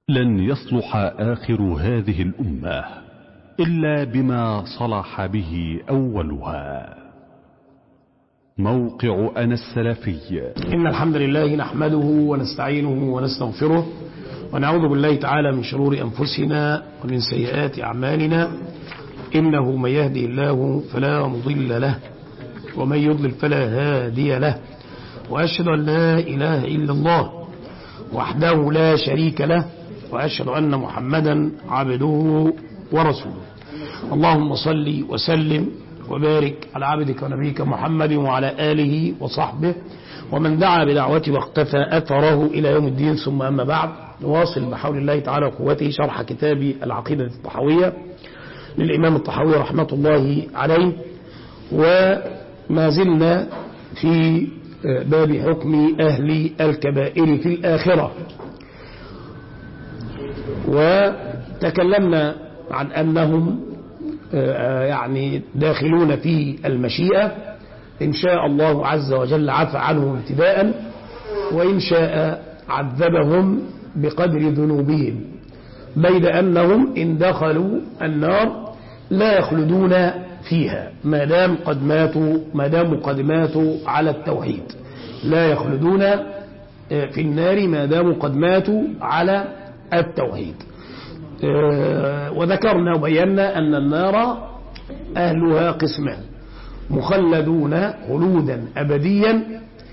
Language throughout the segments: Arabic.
لن يصلح آخر هذه الأمة إلا بما صلح به أولها. موقع أنا السلفي. إن الحمد لله نحمده ونستعينه ونستغفره ونعوذ بالله تعالى من شرور أنفسنا ومن سيئات أعمالنا، إنه من يهدي الله فلا مضل له ومن يضلل فلا هادي له، وأشهد أن لا إله إلا الله وحده لا شريك له، وأشهد أن محمدا عبده ورسوله. اللهم صل وسلم وبارك على عبدك ونبيك محمد وعلى آله وصحبه ومن دعا بدعوته واختفى أثره إلى يوم الدين. ثم أما بعد، نواصل بحول الله تعالى وقوته شرح كتاب العقيدة الطحاوية للإمام الطحاوي رحمة الله عليه، وما زلنا في باب حكم أهل الكبائر في الآخرة. وتكلمنا عن أنهم يعني داخلون في المشيئة، إن شاء الله عز وجل عفى عنهم ابتداء، وإن شاء عذبهم بقدر ذنوبهم، بيد أنهم إن دخلوا النار لا يخلدون فيها ما دام قد ماتوا على التوحيد، لا يخلدون في النار ما داموا قد ماتوا على التوحيد. وذكرنا وبينا أن النار أهلها قسمان: مخلدون خلودا أبديا،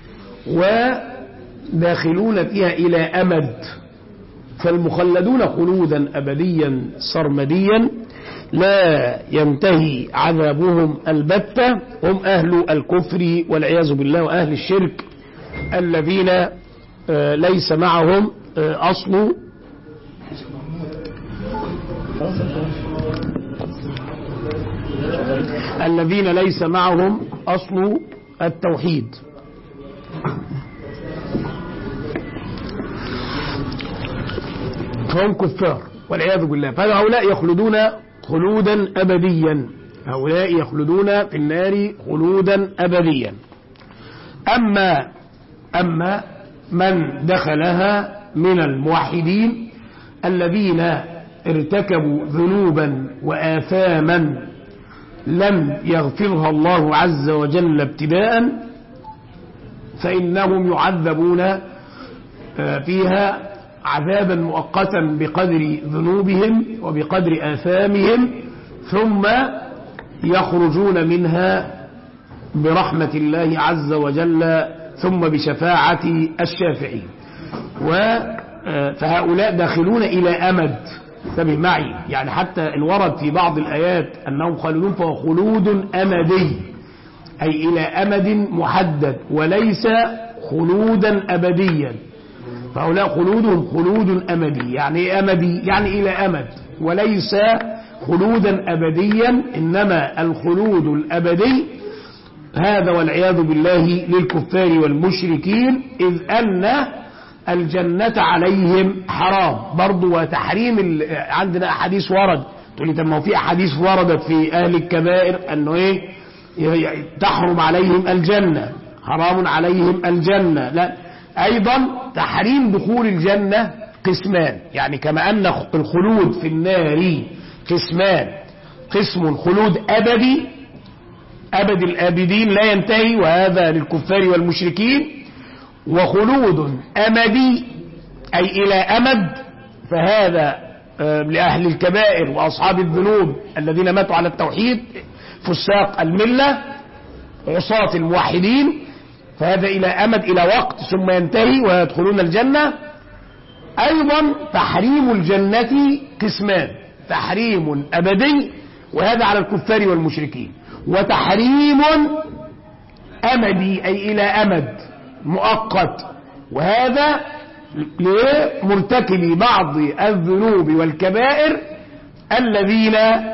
وداخلون فيها إلى أمد. فالمخلدون خلودا أبديا سرمديا لا ينتهي عذابهم البتة هم أهل الكفر والعياذ بالله وأهل الشرك، الذين ليس معهم أصل التوحيد. فهم كفار والعياذ بالله. فهؤلاء يخلدون خلودا أبديا، هؤلاء يخلدون في النار خلودا أبديا. أما من دخلها من الموحدين الذين ارتكبوا ذنوبا وآثاما لم يغفرها الله عز وجل ابتداء، فإنهم يعذبون فيها عذابا مؤقتا بقدر ذنوبهم وبقدر آثامهم، ثم يخرجون منها برحمة الله عز وجل ثم بشفاعة الشافعين. فهؤلاء داخلون إلى أمد. انتبه معي، يعني حتى إن ورد في بعض الآيات أنهم خالدون فهو خلود أمدي، أي إلى أمد محدد، وليس خلودا أبديا. فهؤلاء خلودهم خلود أمدي. يعني أمدي يعني إلى أمد، وليس خلودا أبديا، إنما الخلود الأبدي هذا والعياذ بالله للكفار والمشركين، إذ أن الجنة عليهم حرام برضو. وتحريم عندنا أحاديث ورد، تقول لي طب ما هو في أحاديث وردت في أهل الكبائر أنه إيه تحرم عليهم الجنة، حرام عليهم الجنة. لا، أيضا تحريم دخول الجنة قسمان، يعني كما أن الخلود في النار قسمان: قسم خلود أبدي أبد الآبدين لا ينتهي، وهذا للكفار والمشركين، وخلود أمدي أي إلى أمد، فهذا لأهل الكبائر وأصحاب الذنوب الذين ماتوا على التوحيد، فساق الملة، عصاة الموحدين، فهذا إلى أمد إلى وقت ثم ينتهي ويدخلون الجنة. أيضا تحريم الجنة قسمان: تحريم أبدي، وهذا على الكفار والمشركين، وتحريم أمدي أي إلى أمد مؤقت، وهذا لمرتكبي بعض الذنوب والكبائر الذين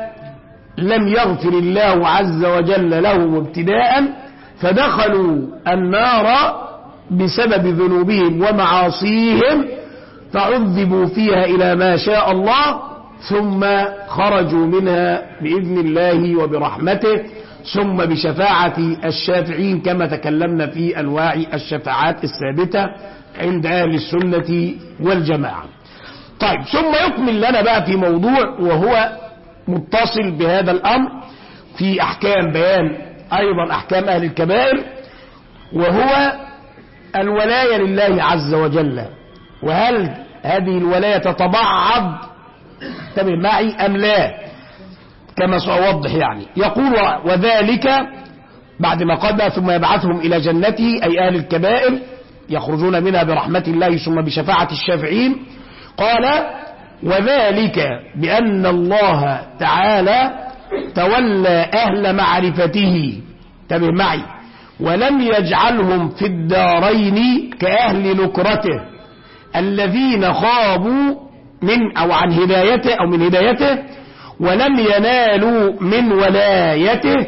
لم يغفر الله عز وجل لهم ابتداء، فدخلوا النار بسبب ذنوبهم ومعاصيهم، فعذبوا فيها إلى ما شاء الله، ثم خرجوا منها بإذن الله وبرحمته، ثم بشفاعة الشافعين، كما تكلمنا في أنواع الشفاعات الثابتة عند أهل السنة والجماعة. طيب ثم يكمل لنا بقى في موضوع وهو متصل بهذا الأمر في أحكام بيان أيضا أحكام أهل الكبائر، وهو الولاية لله عز وجل. وهل هذه الولاية تتبعض انتبه معي أم لا؟ كما سأوضح يعني. يقول وذلك بعد ما قال ثم يبعثهم إلى جنته أي أهل الكبائر يخرجون منها برحمة الله ثم بشفاعة الشافعين. قال وذلك بأن الله تعالى تولى أهل معرفته انتبه معي ولم يجعلهم في الدارين كأهل نكرته الذين خابوا من أو عن هدايته أو من هدايته ولم ينالوا من ولايته.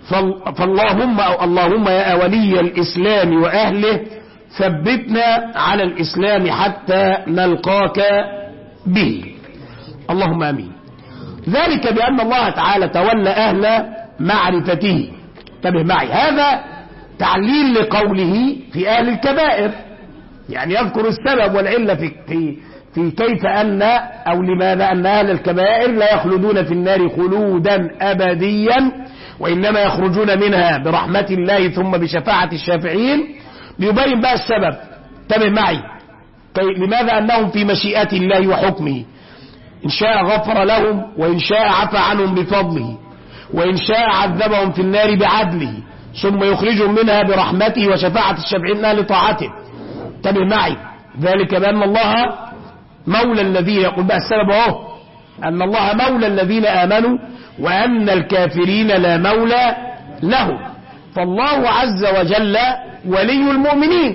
اللهم يا ولي الإسلام وأهله ثبتنا على الإسلام حتى نلقاك به، اللهم آمين. ذلك بأن الله تعالى تولى أهل معرفته انتبه معي. هذا تعليل لقوله في أهل الكبائر، يعني يذكر السبب والعلة في كيف أن أو لماذا أن أهل الكبائر لا يخلدون في النار خلودا أبديا وإنما يخرجون منها برحمة الله ثم بشفاعة الشافعين. بيبين بقى السبب انتبه معي لماذا أنهم في مشيئة الله وحكمه، إن شاء غفر لهم وإن شاء عفى عنهم بفضله وإن شاء عذبهم في النار بعدله ثم يخرجهم منها برحمته وشفاعة الشافعين لطاعته انتبه معي. ذلك بأن الله مولى الذين يقول بقى السبب اهو أن الله مولى الذين آمنوا وأن الكافرين لا مولى لهم. فالله عز وجل ولي المؤمنين،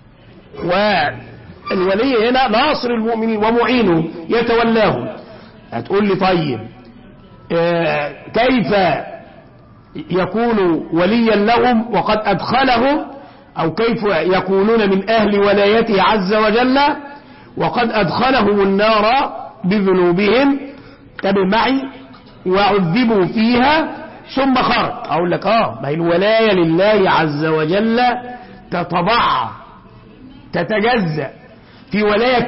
والولي هنا ناصر المؤمنين ومعينه يتولاهم. هتقول لي طيب كيف يكون وليا لهم وقد أدخلهم، أو كيف يكونون من أهل ولايته عز وجل وقد أدخلهم النار بذنوبهم انتبه معي وعذبوا فيها ثم خرج. أقول لك ما هي الولاية لله عز وجل تتبع تتجزأ في ولاية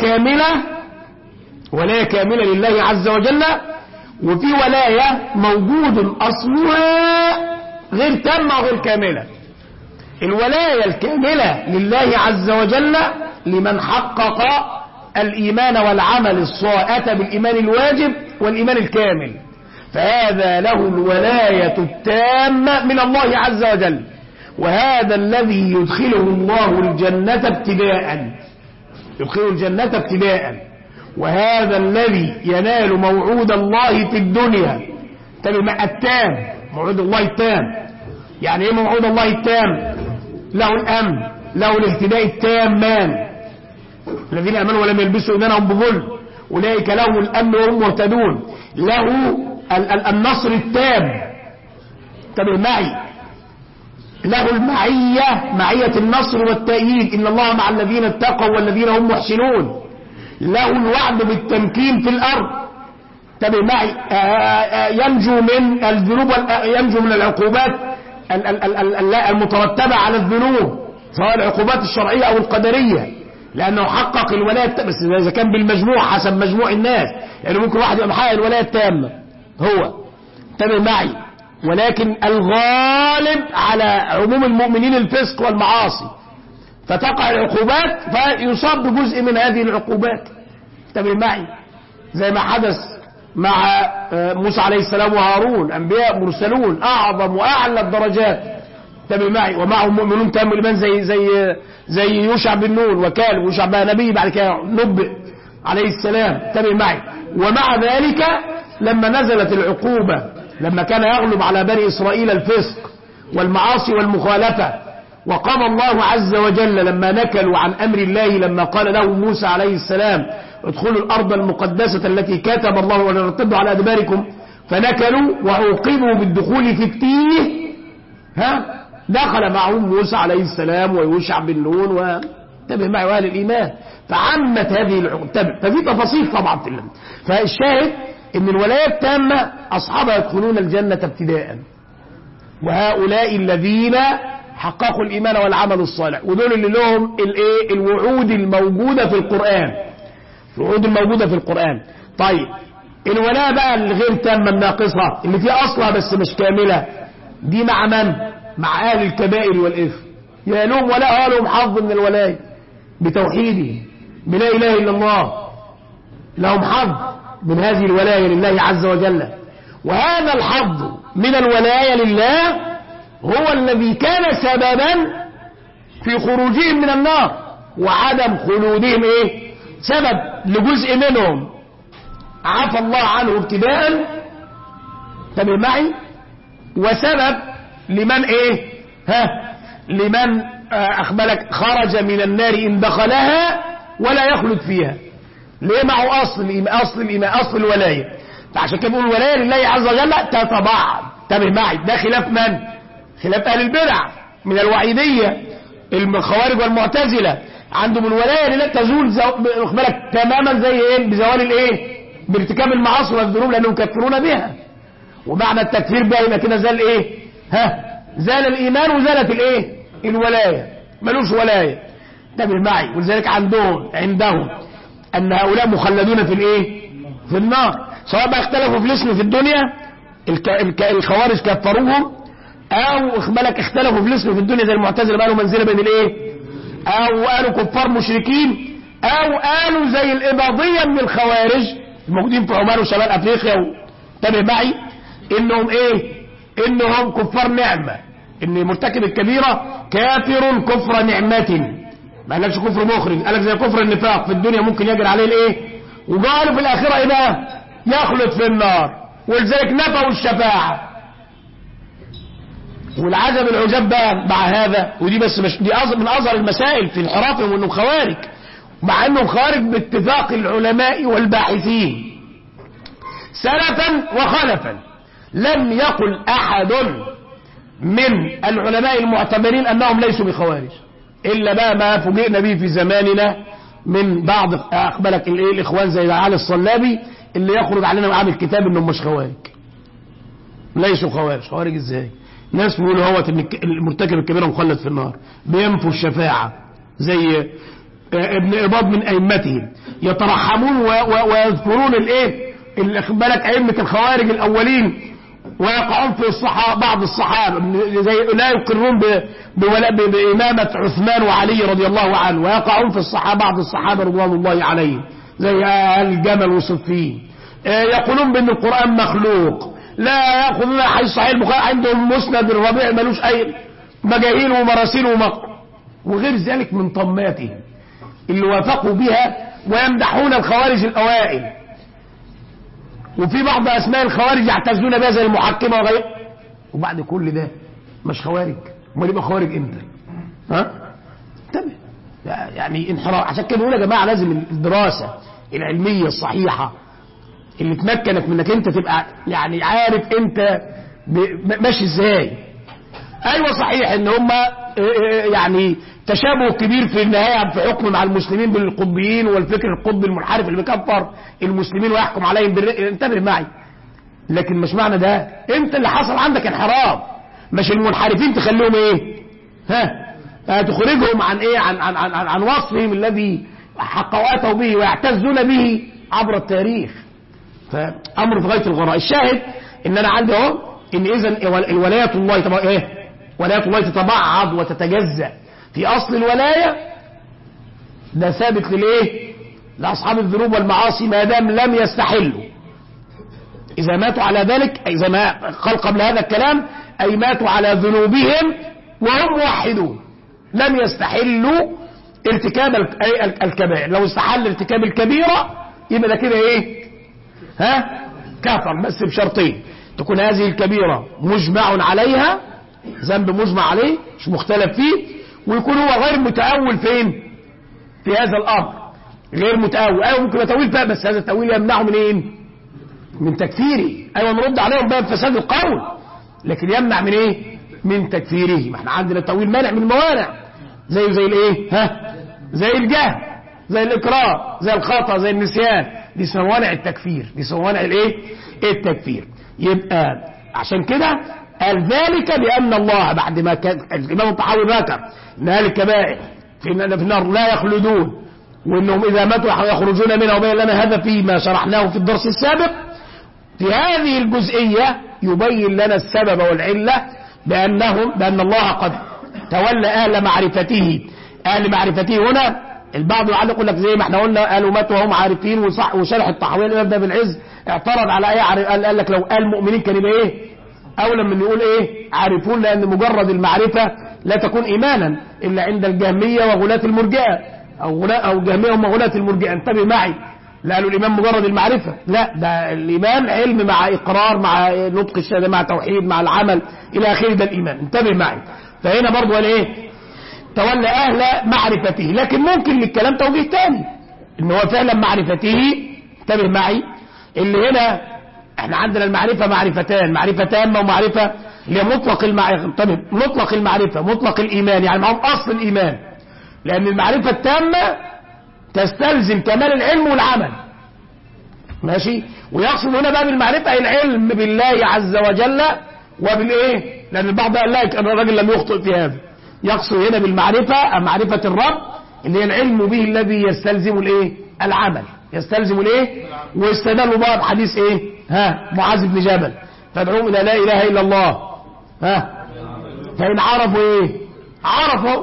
كاملة لله عز وجل، وفي ولاية موجود أصلها غير تامة وغير كاملة. الولاية الكاملة لله عز وجل لمن حقق الإيمان والعمل الصائة بالإيمان الواجب والإيمان الكامل، فهذا له الولاية التامة من الله عز وجل، وهذا الذي يدخله الله الجنة ابتداء، يدخله الجنة ابتداء، وهذا الذي ينال موعود الله في الدنيا التام، موعود الله التام. يعني ايه موعود الله التام؟ له الأمن، له الاهتداء التامان. الذين آمنوا ولم يلبسوا إيمانهم بظلم أولئك لهم الأمن وهم مهتدون. له النصر التام انتبه معي، له المعية، معية النصر والتأييد، إن الله مع الذين اتقوا والذين هم محسنون. له الوعد بالتمكين في الأرض انتبه معي، ينجو من الذنوب، ينجو من العقوبات المترتبة على الذنوب سواء العقوبات الشرعية أو القدرية، لأنه حقق الولاية. بس إذا كان بالمجموع حسب مجموع الناس، يعني ممكن واحد يبقى محقق الولاية التامة هو انتبه معي، ولكن الغالب على عموم المؤمنين الفسق والمعاصي، فتقع العقوبات فيصاب بجزء من هذه العقوبات انتبه معي، زي ما حدث مع موسى عليه السلام وهارون، أنبياء مرسلون أعظم وأعلى الدرجات انتبه معي، ومعهم مؤمنون تام الإيمان زي يوشع بن نون وكالب. يوشع بقى نبي بعد كده نبئ عليه السلام انتبه معي. ومع ذلك لما نزلت العقوبة، لما كان يغلب على بني إسرائيل الفسق والمعاصي والمخالفة، وقام الله عز وجل لما نكلوا عن أمر الله، لما قال له موسى عليه السلام ادخلوا الأرض المقدسة التي كتب الله ولا ترتدوا على أدباركم، فنكلوا وعوقبوا بالدخول في التيه، دخل معهم موسى عليه السلام ويوشع بن نون وانتبه معي وأهل الإيمان، فعمت هذه العقوبة. ففي تفاصيل طبعا في اللهم. فالشاهد ان الولاية التامة أصحابها يدخلون الجنة ابتداء، وهؤلاء الذين حققوا الإيمان والعمل الصالح، ودول اللي لهم الوعود الموجودة في القرآن. الوعود الموجودة في القرآن. طيب الولاء بقى الغير تامة الناقصة اللي فيها أصلها بس مش كاملة، دي مع من؟ مع أهل الكبائر والإثم. يا لهم ولاء لهم حظ من الولاية بتوحيده بلا إله إلا الله، لهم حظ من هذه الولاية لله عز وجل. وهذا الحظ من الولاية لله هو الذي كان سببا في خروجهم من النار وعدم خلودهم سبب لجزء منهم عفى الله عنه ابتداء، انتبه معي، وسبب لمن لمن أخبرك خرج من النار إن دخلها ولا يخلد فيها. ليه؟ معه أصل الولاية. فعشان كده بيقول الولاية لله عز وجل تتبعض. انتبه معي، ده خلاف من؟ خلاف أهل البدع من الوعيدية الخوارج والمعتزلة. عندهم الولاية لله تزول أخبرك تماما زي بزوال بارتكاب المعاصي والذنوب لأنهم يكفرون بها. ومعنى التكفير بقى يبقى كده زال زال الإيمان وزالت الولاية، ملوش ولاية. انتبه معي. ولذلك عندهم أن هؤلاء مخلدون في النار، سواء بقى اختلفوا في الاسم في الدنيا، الخوارج كفروهم، أو اختلفوا في الاسم في الدنيا زي المعتزلة بقى له منزلة بين أو قالوا كفار مشركين، أو قالوا زي الإباضية من الخوارج الموجودين في عمان وشمال أفريقيا. انتبه معي إنهم كفار نعمة، إن مرتكب الكبيرة كافر كفر نعمة، ما قالكش كفر مخرج، قالك زي كفر النفاق في الدنيا ممكن يجري عليه وقالوا في الآخرة يخلد في النار. ولذلك نفوا الشفاعة. والعجب العجاب بقى مع هذا، ودي بس مش دي من أصغر المسائل في انحرافهم وإنهم خوارج، مع إنهم خوارج باتفاق العلماء والباحثين سلفا وخلفا. لم يقل أحد من العلماء المعتبرين أنهم ليسوا بخوارج، إلا بقى ما فوجئنا به في زماننا من بعض أقبلك الإخوان زي علي الصلابي اللي يخرج علينا وعامل كتاب إنهم مش خوارج، ليسوا خوارج. خوارج إزاي؟ ناس بيقولوا هو المرتكب الكبيرة مخلد في النار، بينفوا الشفاعة زي ابن إباض من أئمتهم، يترحمون ويذكرون بالك أئمة الخوارج الأولين ويقعون في بعض الصحابة زي لا يقرون بإمامة عثمان وعلي رضي الله عنه، ويقعون في بعض الصحابة رضوان الله عليهم زي الجمل وصفين. يقولون بأن القرآن مخلوق، لا يأخذون حديث صحيح البخاري، عندهم مسند الربيع ملوش أي مجاهيل ومراسيل وغير ذلك من طماتهم اللي وافقوا بها، ويمدحون الخوارج الأوائل. وفي بعض أسماء الخوارج يعتزون بها زي المحكمة وغيره. وبعد كل ده مش خوارج، امال يبقى خوارج امتى؟ انتبه يعني انحراف. عشان كده بقول يا جماعة لازم الدراسة العلمية الصحيحة اللي تمكنك منك انت تبقى يعني عارف انت ماشي ازاي. ايوه صحيح ان هم يعني تشابه كبير في النهاية في حكم مع المسلمين بالقطبيين والفكر القطبي المنحرف اللي بيكفر المسلمين ويحكم عليهم انتبه معي. لكن مش معنى ده انت اللي حصل عندك انحراف، مش المنحرفين تخليهم تخرجهم عن عن وصفهم الذي حقوا اتوا به ويعتزون به عبر التاريخ. فامر في غاية الغراء. الشاهد ان انا عندي ان اذا الولاية الله ولاية الله تتبعض وتتجزأ في أصل الولاية. ده ثابت لأصحاب الذنوب والمعاصي ما دام لم يستحلوا. إذا ماتوا على ذلك، إذا ما قال قبل هذا الكلام أي ماتوا على ذنوبهم وهم موحدون، لم يستحلوا ارتكاب الكبائر. لو استحل ارتكاب الكبيرة يبقى ده كده كفر، بس بشرطين: تكون هذه الكبيرة مجمع عليها، ذنب مجمع عليه مش مختلف فيه، ويكون هو غير متأول في هذا الأمر، غير متأول. أيوة ممكن يتأويل فيه، بس هذا التأويل يمنعه من تكفيره. أيوة نرد عليهم بقى بفساد القول، لكن يمنع من تكفيره. ما احنا عندنا التأويل مانع من الموانع، زي زي الجهل، زي الإكراه، زي الخطأ، زي النسيان. دي موانع التكفير، دي موانع التكفير. يبقى عشان كده قال ذلك بأن الله بعد ما كان الإمام الطحاوي ذكر أن أهل الكبائر في النار لا يخلدون وانهم اذا ماتوا يخرجون منها، وبين لنا هذا فيما شرحناه في الدرس السابق. في هذه الجزئية يبين لنا السبب والعلة بأن الله قد تولى أهل معرفته هنا. البعض يعلق يقول لك زي ما احنا قلنا قالوا ماتوا وهم عارفين، وشرح الطحاوية الإمام ابن العز اعترض على ايه، قال لك لو قال مؤمنين كان يبقى ايه أولا من يقول ايه عارفون، لأن مجرد المعرفة لا تكون إيمانا إلا عند الجهمية وغلاة المرجئة، أو جهمية هم غلاة المرجئة. انتبه معي، لا قالوا الإيمان مجرد المعرفة، لا ده الإيمان علم مع إقرار مع نطق الشهادة مع توحيد مع العمل إلى آخره، ده الإيمان. انتبه معي. فهنا برضو قال إيه تولى أهل معرفته، لكن ممكن للكلام توجيه تاني إن هو فعلا معرفته. انتبه معي، اللي هنا احنا عندنا المعرفة معرفتان، معرفة تامة ومعرفة اللي هي مطلق المعرفة. انتبه، مطلق المعرفة مطلق الإيمان، يعني معهم أصل الإيمان، لأن المعرفة التامة تستلزم كمال العلم والعمل، ماشي. ويقصد هنا بقى بالمعرفة العلم بالله عز وجل وبالايه، لأن البعض قال لك أن الرجل لم يخطئ في هذا. يقصد هنا بالمعرفة معرفة الرب اللي هي العلم به الذي يستلزم الايه العمل، يستلزم الايه. واستدلوا بقى بحديث ايه معاذ بن جبل فادعوهم إلى لا إله إلا الله فإن عرفوا ايه عرفوا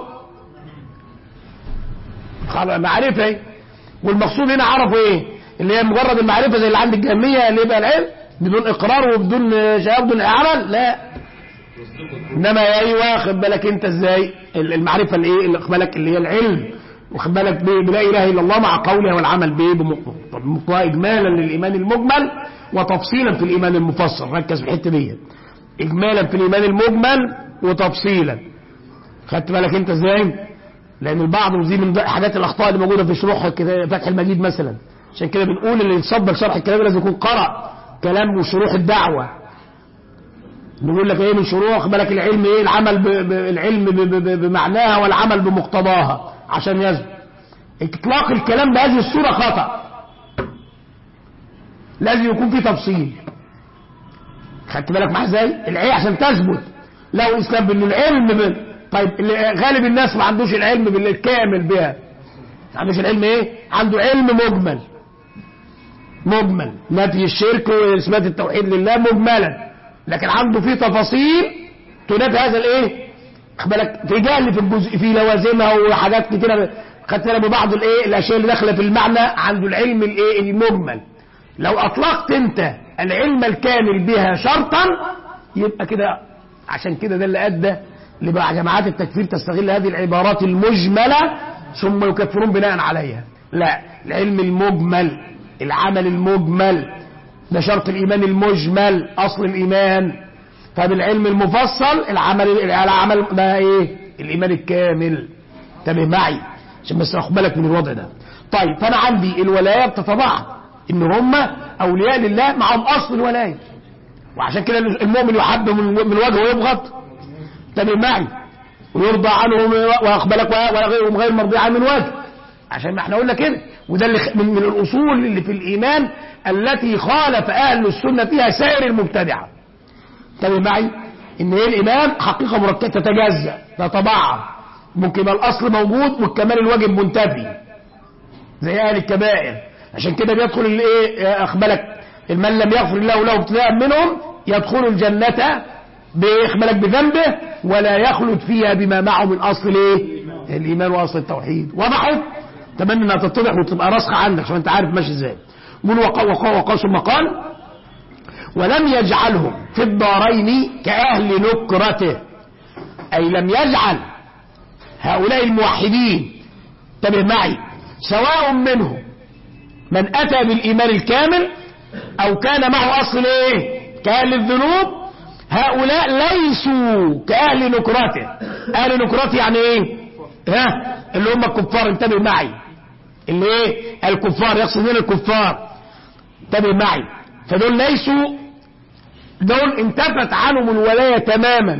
معرفة. والمقصود هنا عرفوا ايه اللي هي مجرد المعرفة زي اللي عند الجهمية اللي يبقى العلم بدون اقرار وبدون شهادة بدون عمل، لا. انما ايوه خد بالك انت ازاي المعرفة اللي ايه خد بالك اللي هي العلم، وخد بالك بلا اله الا الله مع قولها والعمل به بمقتضى اجمالا للايمان المجمل وتفصيلا في الايمان المفصل. ركز في الحته دي، اجمالا في الايمان المجمل وتفصيلا. خدت بالك انت ازاي؟ لان البعض ودي من حاجات الاخطاء اللي موجوده في شروح فتح المجيد مثلا. عشان كده بنقول اللي يتصدر شرح الكلام لازم يكون قرأ كلام وشروح الدعوه. بنقول لك ايه من شروح خد بالك العلم ايه العمل العلم بمعناها والعمل بمقتضاها عشان يثبت. اطلاق الكلام بهذه الصوره خطأ، لازم يكون في تفصيل. خدت بالك معاه ازاي؟ العلم عشان تثبت لو الاسلام بانه العلم طيب غالب الناس ما عندوش العلم بالكامل بها، ما عندوش العلم ايه عنده علم مجمل نفي الشرك واثبات التوحيد لله مجملا، لكن عنده فيه تفاصيل تنافي هذا الايه خد بالك في جهل في الجزء في لوازمها وحاجات كتيره. خدت بالك ببعض الايه الاشياء اللي داخله في المعنى عنده العلم الايه المجمل. لو اطلقت انت العلم الكامل بها شرطا يبقى كده، عشان كده ده اللي ادى لبقى جماعات التكفير تستغل هذه العبارات المجمله ثم يكفرون بناء عليها. لا، العلم المجمل العمل المجمل ده شرط الايمان المجمل اصل الايمان. فبالعلم المفصل العمل ده ايه الايمان الكامل. انتبه معي عشان بس اخد بالك من الوضع ده. طيب فانا عندي الولايه بتتضاعف ان هم اولياء لله معهم اصل الولايه، وعشان كده المؤمن يحب من وجهه ويبغض. انتبه معي ويرضى عنه واقبلك وغيرهم غير مرضي عنه من وجه، عشان ما احنا قلنا كده. وده اللي من الاصول اللي في الايمان التي خالف اهل السنه فيها سائر المبتدعه. انتبه معي ان ايه الايمان حقيقه مركبه تتجزا تتبعض، ممكن يبقى الاصل موجود والكمال الواجب منتفي زي اهل الكبائر. عشان كده بيدخل الايه اخبالك من لم يغفر الله له ابتداء منهم يدخل الجنه باخبالك بذنبه ولا يخلد فيها بما معه من اصل ايه الايمان واصل التوحيد. وضحت؟ اتمنى انها تتضح وتبقى راسخه عندك عشان انت عارف ماشي ازاي. يقول وقال ثم قال ولم يجعلهم في الدارين كأهل نكرته، أي لم يجعل هؤلاء الموحدين انتبه معي سواء منهم من أتى بالإيمان الكامل أو كان معه أصل إيه كأهل الذنوب، هؤلاء ليسوا كأهل نكرته. أهل نكرته يعني إيه اللي هم الكفار. انتبه معي اللي إيه الكفار، يقصد هنا الكفار. انتبه معي فدول ليسوا، دول انتفت عنهم الولاية تماما.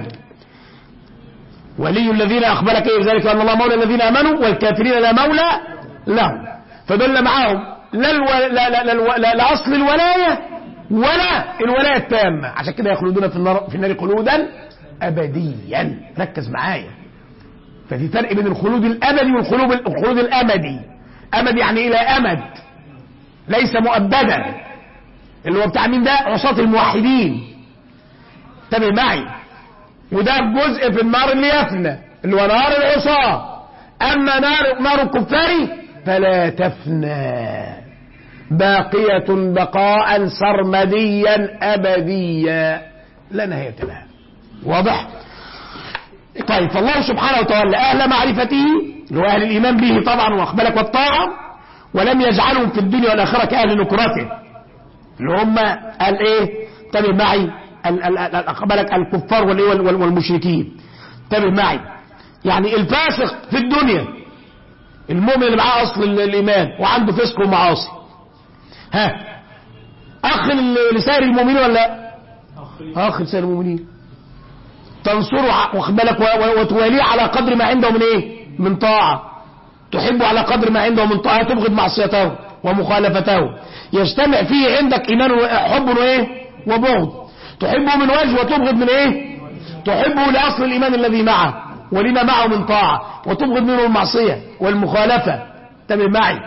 ولي الذين أخبرك إيه ذلك أن الله مولى الذين آمنوا والكافرين لا مولى لهم. فدول معاهم لا أصل الولاية ولا الولاية التامة، عشان كده يخلدون في النار خلودا أبديا. ركز معايا، ففي فرق بين الخلود الأبدي والخلود الأمدي. أمد يعني إلى أمد، ليس مؤبدا، اللي هو بتاع مين ده؟ عصاة الموحدين. انتبه معي، وده جزء في النار اللي يفنى اللي هو نار العصاة. أما نار الكفار فلا تفنى، باقية بقاء سرمديا أبديا لا نهاية لها. واضح؟ طيب، فالله سبحانه وتعالى أهل معرفته اللي هو أهل الإيمان به طبعا وأقبلك والطاعة، ولم يجعلهم في الدنيا والآخرة كأهل نكرته اللي هم قال إيه؟ انتبه معي، أقبلك الكفار والمشركين. انتبه معي، يعني الفاسق في الدنيا المؤمن اللي معاه أصل الإيمان وعنده فسق ومعاصي، ها أخ لسائر المؤمنين ولا لا؟ أخ لسائر المؤمنين، تنصره واخبالك وتواليه على قدر ما عنده من ايه؟ من طاعة، تحبه على قدر ما عنده من طاعة، تبغض معصيته ومخالفته، يجتمع فيه عندك إيمان حب وايه؟ وبغض، تحبه من وجه وتبغض من ايه؟ تحبه لأصل الإيمان الذي معه ولما معه من طاعة، وتبغض منه المعصية والمخالفة. انتبه معي،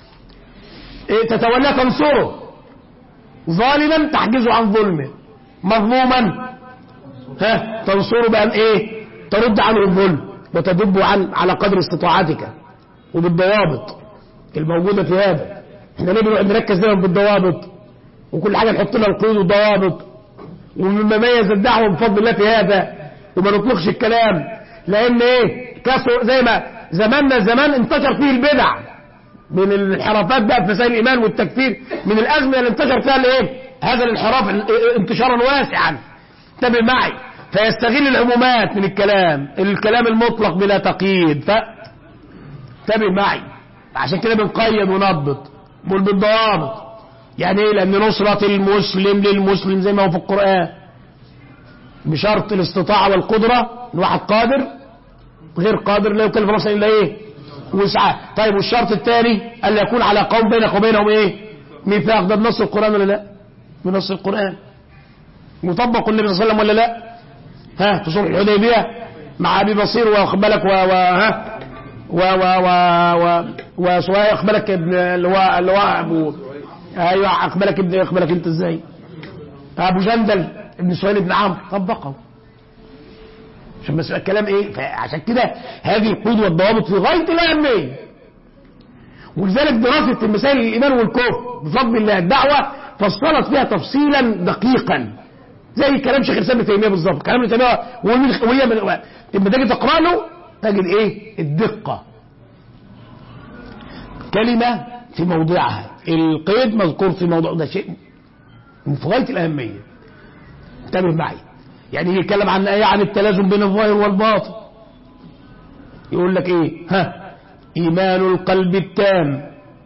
تتولى تنصره، ظالما تحجزه عن ظلمه، مظلوما تنصره بأن ايه؟ ترد عنه الظلم وتدب على قدر استطاعتك وبالضوابط الموجودة في هذا. احنا ليه نركز دايما بالضوابط وكل حاجة نحط لها القيود والضوابط، ونميز الدعوة بفضل الله في هذا وما نطلقش الكلام، لان ايه؟ كسر زي ما زمان انتشر فيه البدع من الانحرافات بقى في مسائل الإيمان والتكفير، من الأزمة اللي انتشر فيها الايه؟ هذا الانحراف انتشارا واسعا. انتبه معي، فيستغل العمومات من الكلام المطلق بلا تقييد. انتبه معي، عشان كده بنقيد ونضبط بالضوابط. يعني ايه؟ لأن نصرة المسلم للمسلم زي ما هو في القرآن بشرط الاستطاعة والقدرة، الواحد قادر، غير قادر لا يكلف نفسا إلا ايه؟ وسعه. طيب، والشرط الثاني ألا يكون على قوم بينك وبينهم ايه؟ ميثاق. ده بنص القرآن ولا لا؟ بنص القرآن مطبق النبي صلى الله عليه وسلم ولا لا؟ في صلح الحديبية مع أبي بصير واخبالك وسواء اخبالك ابن اللي هو ابو ايوه اخبالك ابن اخبالك انت ازاي؟ ابو جندل ابن سهيل بن عمرو طبقه عشان بس الكلام ايه. فعشان كده هذه القيود والضوابط في غاية الأهمية، ولذلك دراسة مسائل الإيمان والكفر بفضل الله الدعوة فصلت فيها تفصيلا دقيقا زي كلام شيخ الإسلام ابن تيمية بالظبط. كلام ابن تيمية وهي لما تيجي تقرأ له تجد ايه؟ الدقة، كلمة في موضعها، القيد مذكور في موضوع، ده شيء في غاية الأهمية. انتبه معي، يعني يتكلم عن ايه؟ عن التلازم بين الظاهر والباطن. يقول لك ايه؟ ايمان القلب التام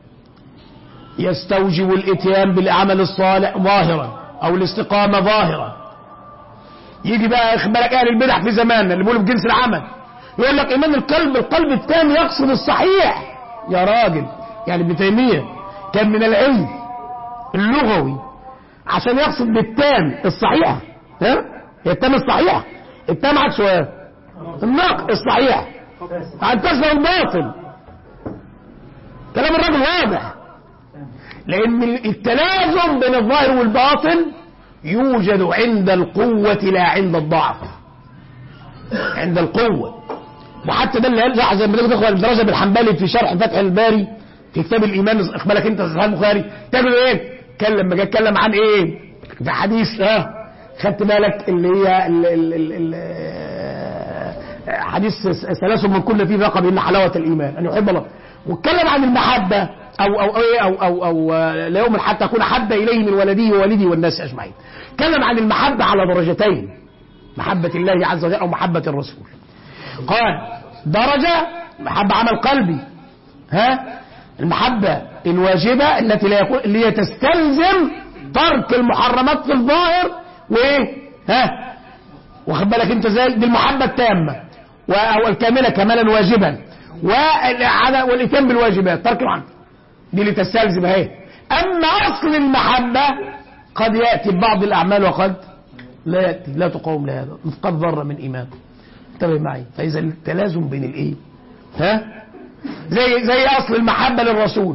يستوجب الاتيان بالعمل الصالح ظاهرا او الاستقامة ظاهرة. يجي بقى اخبارك اهل البدع في زماننا اللي بيقولوا بجنس العمل، يقول لك ايمان القلب التام يقصد الصحيح. يا راجل، يعني ابن تيمية كان من العلم اللغوي عشان يقصد بالتام الصحيح. التام الصحيح، التام عكسه ايه؟ الناقص الصحيح عن كسر الباطل. كلام الراجل واضح، لان التلازم بين الظاهر والباطن يوجد عند القوة لا عند الضعف. عند القوة، وحتى ده اللي يرجع زي ما تاخد الدرجة بالحنبلي في شرح فتح الباري في كتاب الإيمان اخبارك انت صحيح البخاري تعمل ايه؟ لما جاي اتكلم عن ايه؟ في حديث خدت بالك اللي هي حديث ثلاث من كل فيه ذاق بان حلاوة الإيمان أن يحب الله، واتكلم عن المحبة أو لا يؤمن حتى أكون أحب إليه من ولده ووالده والناس أجمعين. اتكلم عن المحبة على درجتين، محبة الله عز وجل أو محبة الرسول. قال درجة محبة عمل قلبي، المحبة الواجبة التي لا يكون اللي هي تستلزم ترك المحرمات في الظاهر وايه واخد بالك انت ازاي؟ دي المحبة التامة او الكاملة كمالا واجبا، والاتيان بالواجبات ترك الحرام دي اللي تستلزم اهي. اما اصل المحبة قد يأتي ببعض الاعمال وقد لا يأتي، لا تقوم لهذا مثقال ذرة من ايمان. انتبه معي، فاذا التلازم بين الايه زي اصل المحبة للرسول.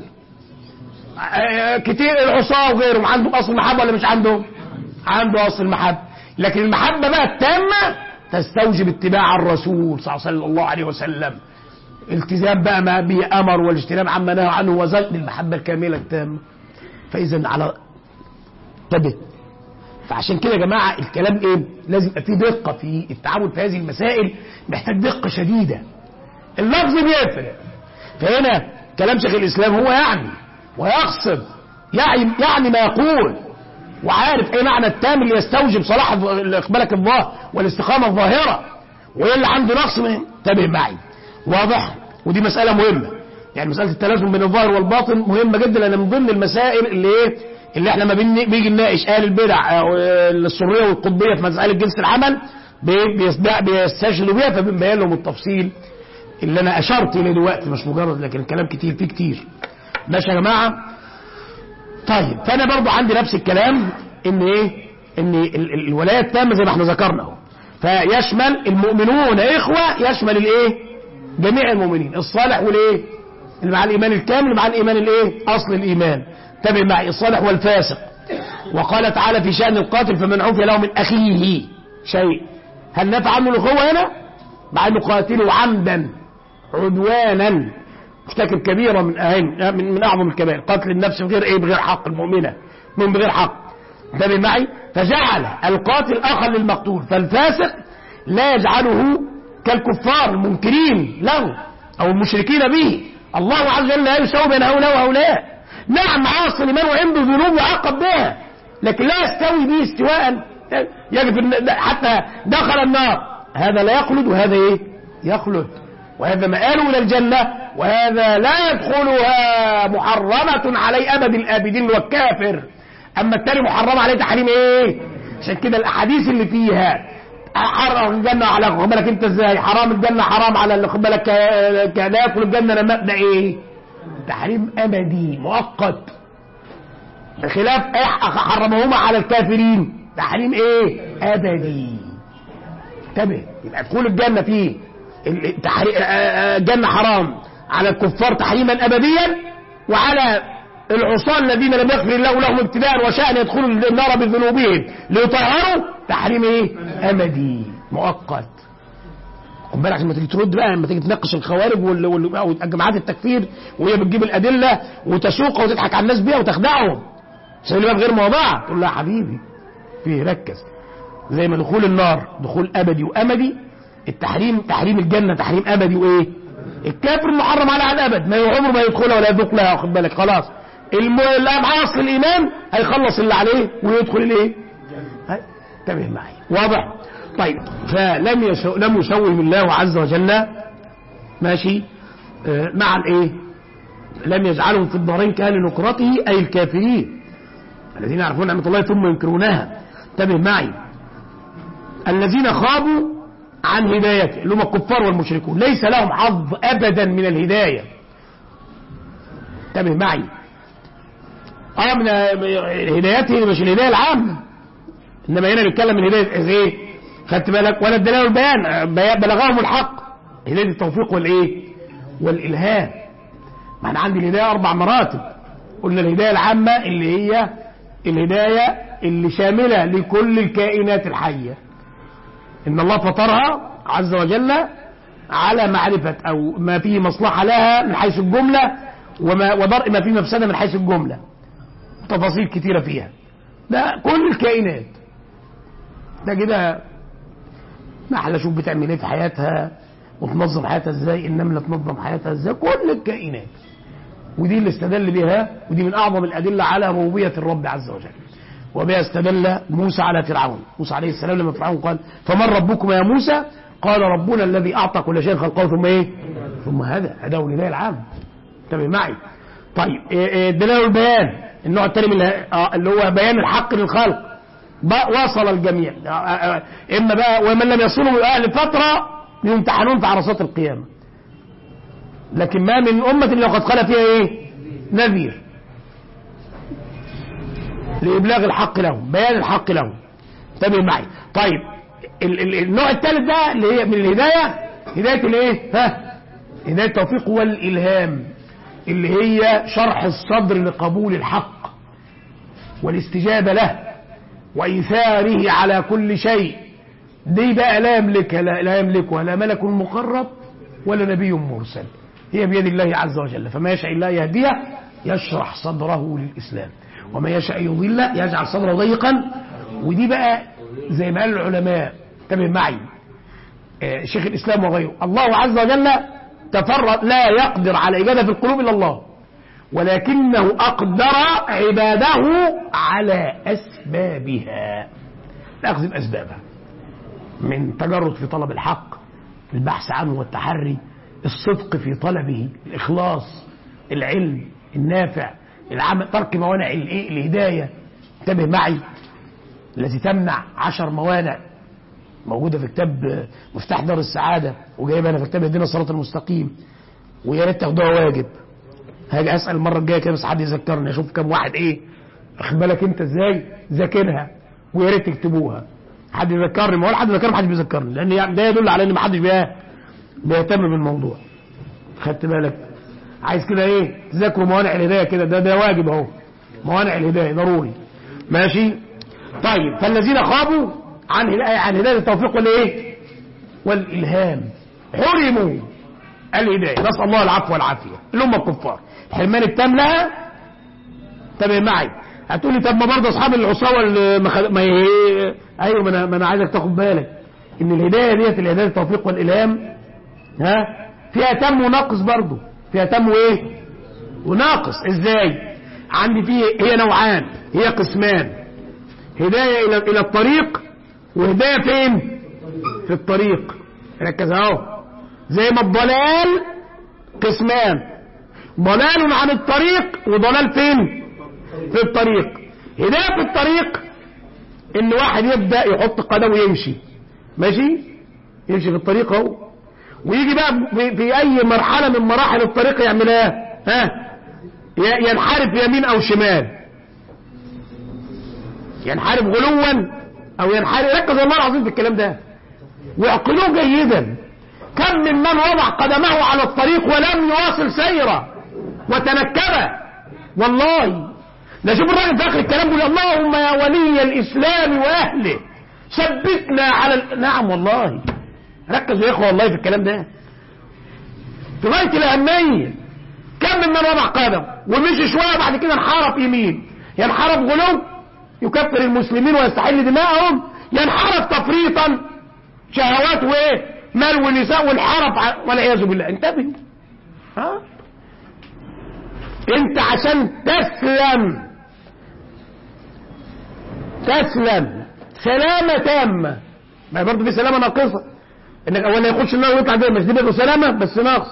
كتير العصاة وغيرهم عندهم اصل المحبة ولا مش عندهم؟ عنده اصل المحبة. لكن المحبة بقى التامة تستوجب اتباع الرسول صلى الله عليه وسلم، التزام بقى ما به امر والاجتناب عما نهى عنه وزل المحبة الكاملة التامة. فاذا على تبت. فعشان كده يا جماعة الكلام ايه؟ لازم يبقى فيه دقة في التعامل في هذه المسائل، محتاج دقة شديدة. اللفظ بيفرق. فهنا كلام شيخ الاسلام هو يعني ويقصد يعني ما يقول، وعارف ايه معنى التام اللي يستوجب صلاح اقبالك الظاهر والاستقامة الظاهرة، وايه اللي عنده نقص انتبه معي. واضح؟ ودي مسألة مهمة، يعني مسألة التلازم بين الظاهر والباطن مهمة جدا، لأن من ضمن المسائل اللي احنا ما بيجي نناقش اهل البدع السرية والقطبية في مسألة جنس العمل بيستشهدوا بيها، فبنبين لهم التفصيل اللي انا اشرت اليه دلوقتي، مش مجرد لكن الكلام كتير فيه كتير. ماشي يا جماعة؟ طيب فانا برضو عندي نفس الكلام ان الولاية التامة زي ما احنا ذكرنا اهو، فيشمل المؤمنون اخوة، يشمل جميع المؤمنين الصالح اللي مع الايمان الكامل مع الايمان اصل الايمان. تابع معي الصالح والفاسق. وقال تعالى في شأن القاتل فمن عفي له من اخيه شيء، هل نفع عنه الاخوة هنا؟ مع انه قاتله عمدا عدوانا ارتكب كبيرة من اعظم الكبائر، قتل النفس بغير حق المؤمنة من بغير حق. تابع معي. فجعل القاتل اخا للمقتول، فالفاسق لا يجعله كالكفار المنكرين له او المشركين به. الله عز وجل لا يساوي بين هؤلاء وهؤلاء. نعم معاصي لمن وعنده ذنوب يعاقب بها، لكن لا يستوي به استواء يجب حتى دخل النار، هذا لا يخلد وهذا يخلد، وهذا مآله الى الجنة وهذا لا يدخلها، محرمة عليه ابد الابدين والكافر. اما التاني محرم عليه تحريم عشان كده الاحاديث اللي فيها حرم الجنة على خد بالك انت ازاي، حرام الجنة حرام على اللي خد بالك لا يدخل الجنة لما ده تحريم ابدي مؤقت، بخلاف حرمهما على الكافرين تحريم ابدي. انتبه، يبقى دخول الجنة فيه الجنة حرام على الكفار تحريما ابديا، وعلى العصاة الذين لم يغفر الله لهم ابتداء وشأن يدخلوا النار بذنوبهم ليطهروا تحريم امدي مؤقت. خد بالك عشان ما تيجي ترد بقى، لما تيجي تناقش الخوارج والجماعات التكفير وهي بتجيب الادله وتسوقها وتضحك على الناس بيها وتخدعهم عشان يبقى غير موضوع، تقول لها حبيبي فيه ركز. زي ما دخول النار دخول ابدي وامدي، التحريم تحريم الجنه تحريم ابدي الكافر محرم على الابد، ما عمره ما يدخلها ولا يذوق لها. خد بالك خلاص اللي معاه اصل الايمان هيخلص اللي عليه ويدخل انتبه معي. واضح؟ طيب فلم يسوهم الله عز وجل ماشي مع لم يجعلهم في الدارين كأهل نكرته اي الكافرين الذين يعرفون نعمة الله ثم ينكرونها. انتبه معي. الذين خابوا عن هدايته اللي هم الكفار والمشركون ليس لهم حظ ابدا من الهداية. انتبه معي. من هدايته مش الهداية العامة، انما هنا بيتكلم من هداية خدت بالك؟ ولا الدلالة والبيان بلغهم الحق، هداية التوفيق والإلهام. ما انا عندي الهداية 4 مراتب. قلنا الهداية العامة اللي هي الهداية اللي شاملة لكل الكائنات الحية، ان الله فطرها عز وجل على معرفة او ما فيه مصلحة لها من حيث الجملة ودرء ما فيه مفسدة من حيث الجملة، تفاصيل كتيرة فيها. ده كل الكائنات ده كده. نحلة شوف بتعمل ايه في حياتها وتنظم حياتها ازاي، النملة تنظم حياتها ازاي، كل الكائنات. ودي اللي استدل بها، ودي من اعظم الادلة على ربوبية الرب عز وجل. وبها استدل موسى على فرعون. موسى عليه السلام لما فرعون قال فمن ربكم يا موسى؟ قال ربنا الذي اعطى كل شيء خلقه ثم ثم هداه الهداية العام. انتبه معي. طيب الدلالة والبيان النوع الثاني من اللي هو بيان الحق للخلق وصل الجميع. اما بقى ومن لم يصلوا اهل فتره يمتحنون في عرصات القيامه، لكن ما من امه الا قد خلت فيها نذير لابلاغ الحق لهم، بيان الحق لهم. انتبه معي. طيب النوع الثالث ده اللي هي من الهدايه، هدايه هداية التوفيق والإلهام اللي هي شرح الصدر لقبول الحق والاستجابة له وإيثاره على كل شيء. دي بقى لا يملكها لا ملك مقرب ولا نبي مرسل، هي بيد الله عز وجل. فما يشاء الله يهديه يشرح صدره للإسلام، وما يشاء يضل يجعل صدره ضيقا. ودي بقى زي ما قال العلماء، انتبه معي، شيخ الإسلام وغيره، الله عز وجل تفرد، لا يقدر على إجابة في القلوب إلا الله، ولكنه أقدر عباده على أسبابها، الأخذ بأسبابها من تجرد في طلب الحق، البحث عنه والتحري، الصدق في طلبه، الإخلاص، العلم النافع، العمل، ترك موانع الهداية. انتبه معي، التي تمنع 10 موانع موجودة في كتاب مفتاح دار السعادة، وجايبها أنا في كتاب اهدنا الصراط المستقيم، ويا ريت تاخدوها واجب. هاجي أسأل المرة الجاية كده بس حد يذكرني، أشوف كم واحد أخد بالك أنت إزاي ذاكرها، ويا ريت تكتبوها. حد يذكرني، ما هو حد يذكرني، محدش بيذكرني، لأن ده يدل على إن محدش بيهتم بالموضوع. خدت بالك؟ عايز كده تذاكروا موانع الهداية كده، ده واجب أهو، موانع الهداية ضروري. ماشي؟ طيب، فالذين خابوا عن هداية التوفيق والإلهام حرموا الهداية، نسأل الله العفو والعافية. اللي هم الكفار، الحرمان التام لها. انتبه معي، هتقولي طب ما برضه اصحاب العصاوة ايوه، ما انا عايزك تاخد بالك ان الهداية ديت، الهداية التوفيق والإلهام فيها تم وناقص برضه، فيها تم وناقص. ازاي؟ عندي فيه هي نوعان، هي قسمان، هداية الى الطريق، وهداية فين؟ في الطريق. ركز اهو، زي ما الضلال قسمان، ضلال عن الطريق وضلال فين؟ في الطريق. هداية في الطريق ان واحد يبدأ يحط قدمه ويمشي، ماشي، يمشي في الطريق اهو، ويجي بقى في اي مرحلة من مراحل الطريق يعملها ينحرف يمين او شمال، ينحرف غلوا او ينحرف. ركز الله العظيم في الكلام ده واعقلوه جيدا. كم من وضع قدمه على الطريق ولم يواصل سيره وتنكبه، والله. ده شوف الراجل في اخر الكلام بيقول اللهم يا ولي الاسلام واهله ثبتنا على نعم والله. ركزوا يا اخوه والله في الكلام ده في غايه الاهميه. كم من وضع قدم ومشي شويه بعد كده انحرف يمين، ينحرف غلو يكفر المسلمين ويستحل دماءهم، ينحرف تفريطا شهوات مال ونساء والحرف والعياذ بالله. انتبه، انت عشان تسلم سلامة تامة، ما برضه في سلامة ناقصة، انك اولا يخش النار ويطلع بيه، مش دي برضه سلامة بس ناقص.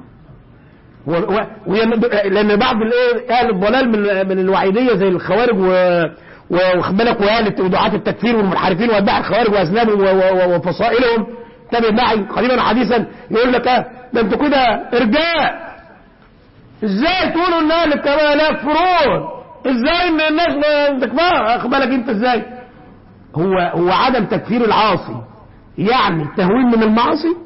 لان بعض اهل الضلال من الوعيدية زي الخوارج واخد بالك، واهل دعاة التكفير والمنحرفين واتباع الخوارج واسلامهم وفصائلهم. انتبه معي، قريبا حديثا يقول لك ده انتوا كده ارجاء، ازاي تقولوا ان اهل الكبائر لا يكفرون؟ ازاي ان الناس ما اخد بالك انت ازاي؟ هو عدم تكفير العاصي يعني التهوين من المعاصي،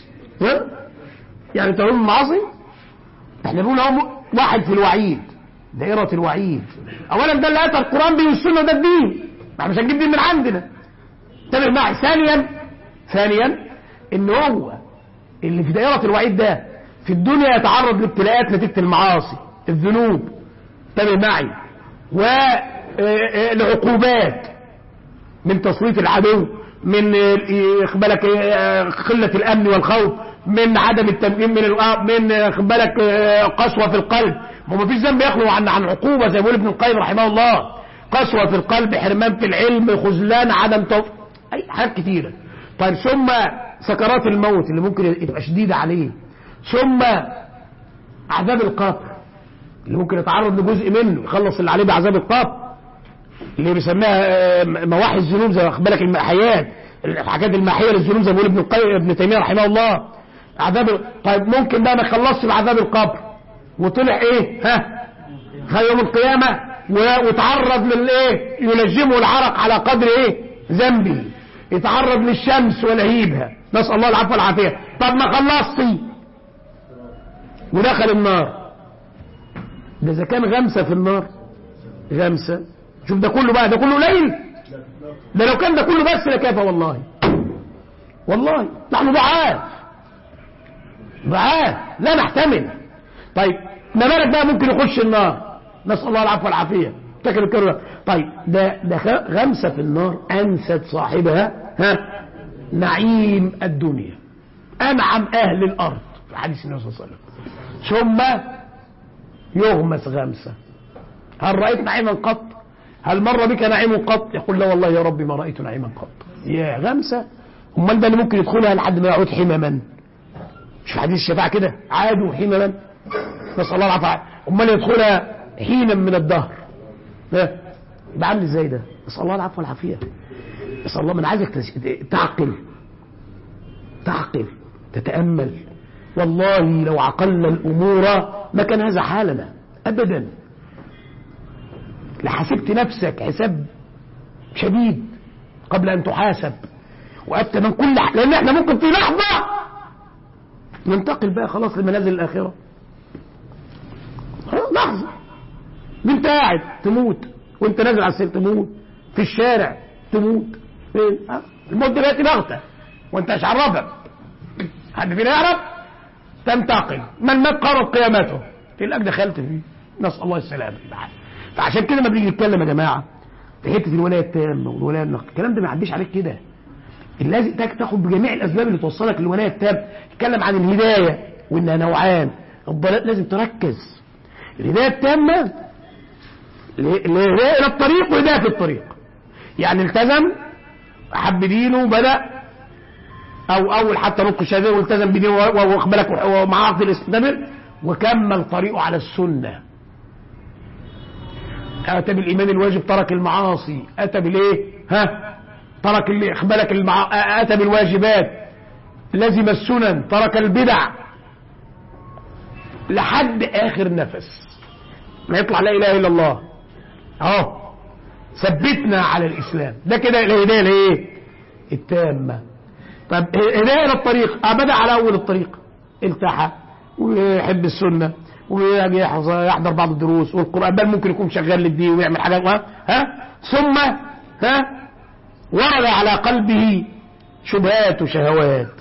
يعني التهوين من المعاصي. احنا بنقول اهو واحد في الوعيد، دائرة الوعيد. اولا ده اللي اتى القرآن به والسنة، ده الدين، احنا مش هنجيب دين من عندنا. انتبه معي. ثانيا ان هو اللي في دائرة الوعيد ده في الدنيا يتعرض لابتلاءات نتيجة المعاصي، الذنوب، انتبه معي، والعقوبات من تسليط العدو، من بالك قلة الامن والخوف، من عدم التمكين، من بالك قسوة في القلب. ما فيش ذنب يخلو عن عقوبة، زي ما يقول ابن القيم رحمه الله، قسوة في القلب، حرمان في العلم، خذلان، عدم توفيق، اي حاجات كتيرة. طيب ثم سكرات الموت اللي ممكن يبقى شديدة عليه، ثم عذاب القبر اللي ممكن يتعرض لجزء منه يخلص اللي عليه بعذاب القبر، اللي بيسميها مواحي الذنوب، زي واخد بالك المحيات، الحاجات الماحيه للذنوب، زي ما بيقول ابن القيم ابن تيميه رحمه الله. طيب ممكن بقى ما يخلصش بعذاب القبر وطلع يوم القيامه وتعرض يلجمه العرق على قدر ذنبه، يتعرض للشمس ولهيبها، نسأل الله العفو والعافية. طب ما خلصتي ودخل النار، ده إذا كان غمسة في النار، غمسة، شوف ده كله بقى، ده كله قليل، ده لو كان ده كله بس لكافة والله. والله نحن ضعاف لا نحتمل. طيب ما بالك بقى ممكن يخش النار، نسأل الله العفو والعافية. طيب ده غمسة في النار أنست صاحبها نعيم الدنيا، أنعم أهل الأرض في حديث النبي صلى الله عليه وسلم، ثم يغمس غمسة. هل رأيت نعيما قط؟ هل مر بك نعيم قط؟ يقول لا والله يا ربي ما رأيت نعيما قط. يا غمسة. امال ده اللي ممكن يدخلها لحد ما يعود حمما، مش في حديث الشفاعة كده عادوا حمما، نسأل الله العافية. امال يدخلها حينا من الدهر، ده عامل ازاي ده؟ نسأل الله العفو والعافية. نسأل الله، من عايزك تعقل تتأمل. والله لو عقلنا الأمور ما كان هذا حالنا أبدا، لحسبت نفسك حساب شديد قبل أن تحاسب، وأبت من كل لأن احنا ممكن في لحظة ننتقل بقى خلاص لمنازل الآخرة. لحظة وانت قاعد تموت، وانت نازل على السير تموت، في الشارع تموت، فين؟ الموت دلوقتي بغتة وانت مش عرفك، حد فينا يعرف؟ تنتقل. من مات قرب قيامته، في الأجل دخلت فيه، نسأل الله السلامة. فعشان كده ما بنيجي نتكلم يا جماعة في حتة الولاية التامة والولاية النقل، الكلام ده ما يعديش عليك كده، لازم تاخد بجميع الأسباب اللي توصلك للولاية التامة. تتكلم عن الهداية وإنها نوعان، الضلال لازم تركز. الهداية التامة إلى الطريق وهداية في الطريق، يعني التزم أحب دينه وبدأ أو أول حتى نطق الشهادة والتزم بدينه واقبلك ومع عقد الاستمر، وكمل طريقه على السنة. أتى بالإيمان الواجب ترك المعاصي، أتى بالإيه؟ ترك اللي إقبالك أتى بالواجبات، لزم السنن، ترك البدع، لحد آخر نفس ما يطلع لا إله إلا الله. ثبتنا على الإسلام، ده كده الهداية الايه التامة. طب هداية للطريق، بدأ على أول الطريق، التحى ويحب السنة ويجي يحضر بعض الدروس والقرآن، بل ممكن يكون شغال للدين ويعمل حاجات ثم ورد على قلبه شبهات وشهوات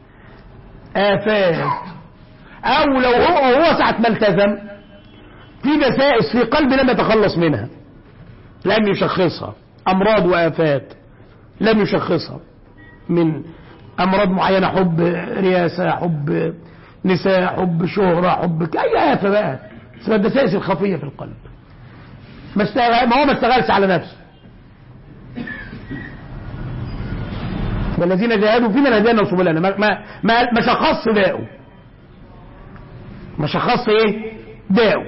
آفات، أو لو هو ساعة ما التزم في دسائس في قلبه لم يتخلص منها، لم يشخصها، أمراض وآفات لم يشخصها من أمراض معينة، حب رياسة، حب نساء، حب شهرة، حب أي آفة بقى، اسمها الدسائس الخفية في القلب. ما هو ما اشتغلش على نفسه. والذين جاهدوا فينا لهدينا سبلنا، ما شخص داؤه، ما شخص ايه داؤه.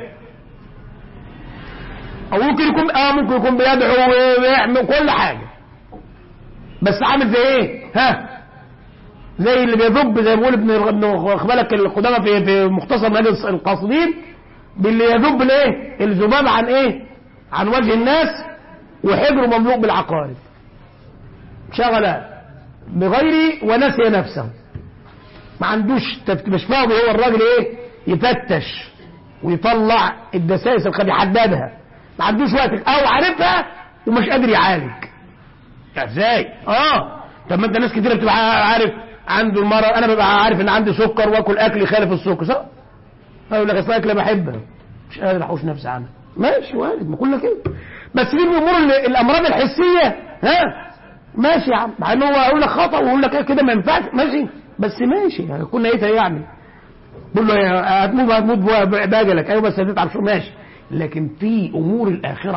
او ممكن يكون بيدعو ويعمل كل حاجة، بس عامل زي ايه زي اللي بيذب، زي ما بيقول ابن اخبالك القدامى في مختصر منهج القاصدين، باللي يذب الايه الذباب عن ايه عن وجه الناس، وحجره مملوء بالعقارب، شغل بغيري ونسي نفسه، ما عندوش مش فاضي هو الراجل ايه يفتش ويطلع الدسائس اللي يحددها، ما عندوش وقت، او عارفها ومش قادر يعالج. ازاي؟ طب ما انت ناس كتير بتبقى عارف عنده المرض، انا ببقى عارف ان عندي سكر واكل اكل يخالف السكر، صح؟ اقول لك اصل اكل بحبها مش قادر احوش نفسي عنها، ماشي وارد، ما كلنا كده، بس دي الامور الامراض الحسيه ماشي يا عم، مع ان هو يقول لك خطا ويقول لك كده ما ينفعش، ماشي بس ماشي كنا ايه يعني، بقول له هتموت باجلك، ايوه بس هتتعب شو، ماشي، لكن في امور الاخره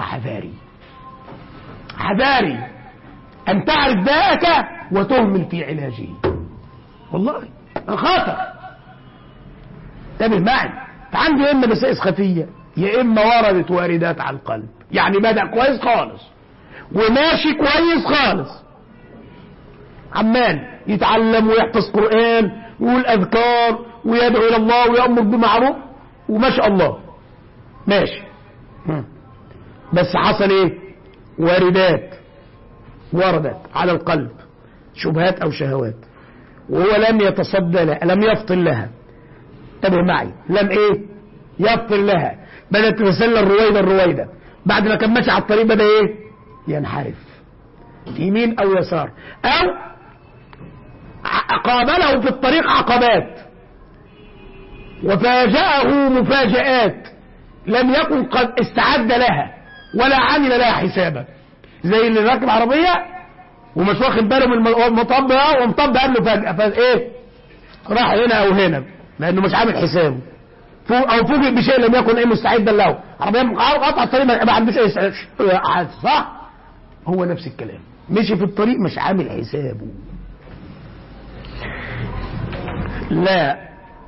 حذاري ان تعرف داءك وتهمل في علاجه، والله خطر. انتبه معي، فعنده يا اما دسائس خفيه يا اما وردت واردات على القلب، يعني بدأ كويس خالص وماشي كويس خالص، عمال يتعلم ويحفظ قرآن ويقول أذكار ويدعو إلى الله ويأمر بمعروف وما شاء الله ماشي، بس حصل ايه واردات وردت على القلب، شبهات أو شهوات، وهو لم يتصدى لها، لم يفطن لها، انتبه معي، لم ايه يبطل لها، بدأت تتسلل رويدا بعد ما كان ماشي على الطريق بدأ ايه ينحرف يمين او يسار، او قابله في الطريق عقبات وفاجأه مفاجآت لم يكن قد استعد لها ولا عمل لها حسابا، زي اللي راكب عربية ومش واخد باله من المطب ده ومطب قبله فجأة فايه راح هنا او هنا لانه مش عامل حسابه، او فوجئ بشيء لم يكن ايه مستعدا له، عربية قطع الطريق ما عندوش اي صح، هو نفس الكلام مشي في الطريق مش عامل حسابه. لا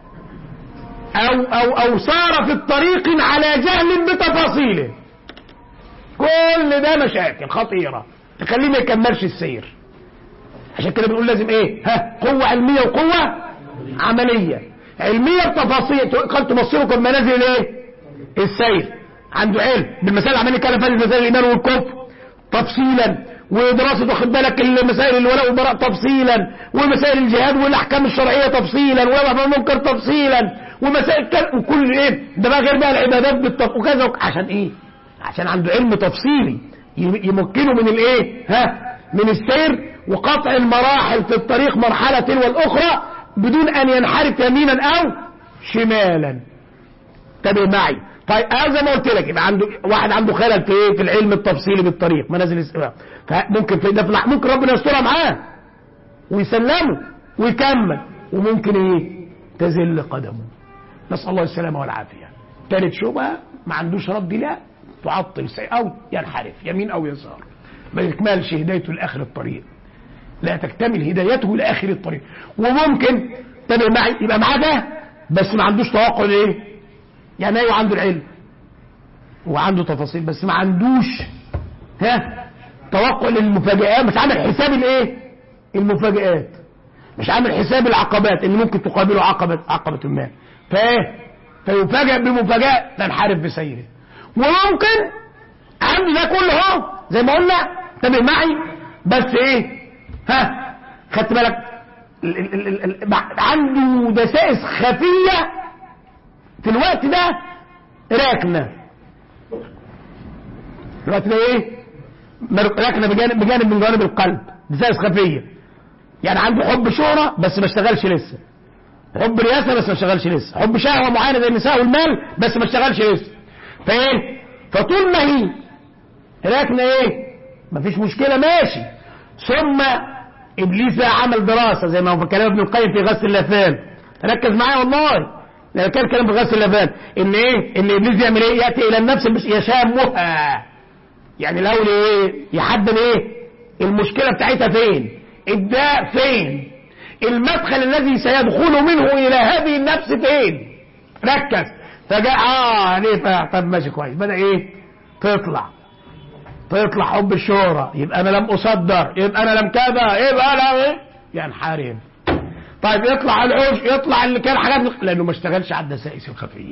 او سار في الطريق على جهل بتفاصيله، كل ده مشاكل خطيرة تخليه ما يكملش السير. عشان كده بنقول لازم ايه قوة علمية وقوة عملية. علمية بتفاصيل قد تبصركم منازل الايه السير، عنده علم بالمسائل اللي عمال يتكلم فيها مسائل الايمان والكفر تفصيلا، ودراسة واخد بالك المسائل الولاء والبراء تفصيلا، ومسائل الجهاد والاحكام الشرعية تفصيلا، والامر بالمنكر تفصيلا، ومسائل وكل ايه ده بقى غير بقى العبادات وكذا عشان ايه؟ عشان عنده علم تفصيلي يمكنه من الايه من السير وقطع المراحل في الطريق مرحلة تلو الأخرى بدون أن ينحرف يمينا أو شمالا. انتبه معي. طيب زي ما قلت لك يبقى عنده واحد عنده خلل في ايه في العلم التفصيلي بالطريق منازل الاستواء، فممكن في ده ممكن ربنا يسترها معاه ويسلمه ويكمل، وممكن ايه تزل قدمه، نسأل الله السلامة والعافية. ثالث شبهة ما عندوش رد لا تعطل أو ينحرف يمين أو يسار، ما يكملش هدايته لآخر الطريق، لا تكتمل هدايته لآخر الطريق. وممكن تبقى معي يبقى معاه ده بس ما عندوش توقع ايه يعني ايوه عنده العلم وعنده تفاصيل بس ما عندوش توقع للمفاجآت، مش عامل حساب الايه المفاجآت، مش عامل حساب العقبات اللي ممكن تقابله عقبة ما، فيفاجأ بمفاجأة تنحرف بسيره. وممكن عنده ده كله زي ما قلنا تابع معي بس ايه خدت بالك عنده دسائس خفية في الوقت ده راكنة، الوقت ده ايه راكنة بجانب من جوانب القلب، دسائس خفية، يعني عنده حب شهرة بس ما اشتغلش لسه، حب رياسة بس ما اشتغلش لسه، حب شهوة معينة زي النساء والمال بس ما اشتغلش لسه، فايه فطول ما هي راكنة ايه مفيش مشكلة ماشي. ثم ابليس عمل دراسة زي ما هو كلام ابن القيم في غسل اللافان، ركز معايا والله لو كان كلام في غسل اللافان ان ايه ان ابليس يعمل ايه ياتي الى النفس يشامها، يعني الاول ايه يحدد ايه المشكلة بتاعتها فين، الداء فين، المدخل الذي سيدخل منه الى هذه النفس فين، ركز. فجاء ليه طب ماشي كويس، بدأ ايه تطلع حب الشهرة، يبقى انا لم اصدر، يبقى انا لم كذا، يبقى انا ايه ينحرف. طيب يطلع العوش، يطلع اللي كان حاجات لانه ما اشتغلش على الدسائس الخفية.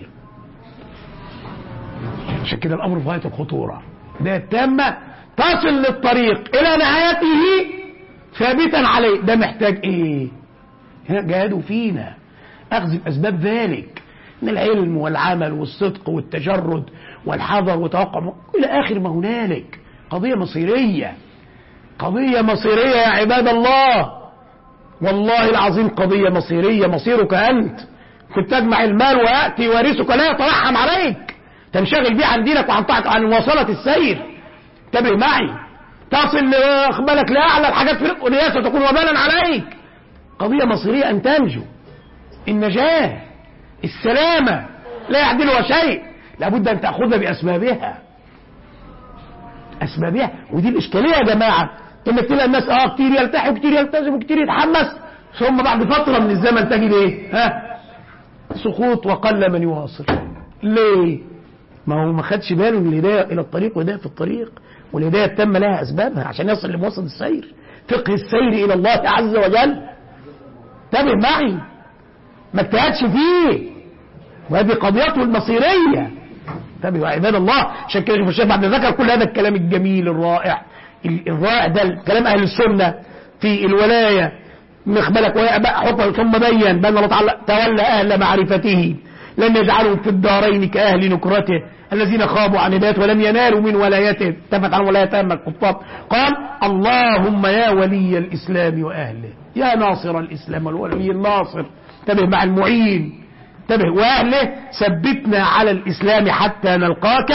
عشان كده الامر في غاية الخطورة، ده التامة تصل للطريق الى نهايته ثابتا عليه، ده محتاج ايه جهادوا فينا اخذ باسباب ذلك من العلم والعمل والصدق والتجرد والحذر وتوقع الى اخر ما هنالك. قضية مصيرية، قضية مصيرية يا عباد الله، والله العظيم قضية مصيرية، مصيرك أنت. كنت تجمع المال ويأتي وارثك لا يترحم عليك، تنشغل بيه عن دينك وعن طاعتك عن مواصلة السير. انتبه معي، تصل لأخبالك لأعلى الحاجات في الرئاسة تكون وبالا عليك. قضية مصيرية أن تنجو، النجاة، السلامة لا يعدلها شيء، لابد أن تأخذها بأسبابها، أسبابها. ودي الإشكالية يا جماعة، إنك تلاقي الناس كتير يلتحي وكتير يلتزم وكتير يتحمس، ثم بعد فترة من الزمن تجد إيه سقوط وقل من يواصل. ليه؟ ما هو ما خدش باله من الهداية إلى الطريق والهداية في الطريق، والهداية التامة لها أسبابها عشان يصل لموصل السير، فقه السير إلى الله عز وجل. انتبه معي، ما اجتهدش فيه، وهذه قضيته المصيرية. انتبهوا يا عباد الله. عشان كده شوف الشيخ بعد ذكر كل هذا الكلام الجميل الرائع ده كلام أهل السنة في الولاية مخبلك حكم ثم بين بأن الله تعالى تولى أهل معرفته لم يجعلهم في الدارين كأهل نكرته الذين خابوا عن هدايته ولم ينالوا من ولايته تفت عن ولايته الكفار. قال اللهم يا ولي الإسلام وأهله، يا ناصر الإسلام والولي الناصر، انتبه مع المعين، انتبه، وأهله ثبتنا على الإسلام حتى نلقاك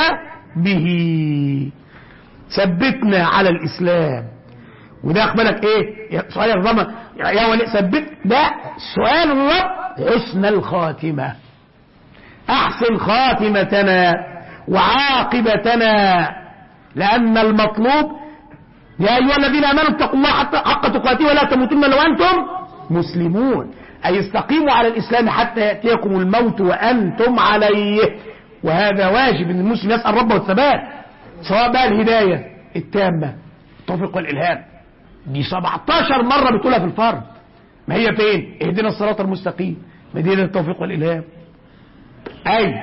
به، ثبتنا على الإسلام. وده أقبلك إيه سؤال الرمى يا ولي ثبت، ده سؤال الرب حسن الخاتمة، أحسن خاتمتنا وعاقبتنا، لأن المطلوب يا أيها الذين آمنوا اتقوا الله حق تقاته ولا تموتن إلا وأنتم مسلمون، أي استقيموا على الإسلام حتى يأتيكم الموت وأنتم عليه. وهذا واجب أن المسلم يسأل ربه الثبات، سواء بقى الهداية التامة التوفيق والإلهام، دي 17 مرة بتقولها في الفرض، ما هي فين؟ اهدنا الصراط المستقيم، مدينة التوفيق والإلهام، أي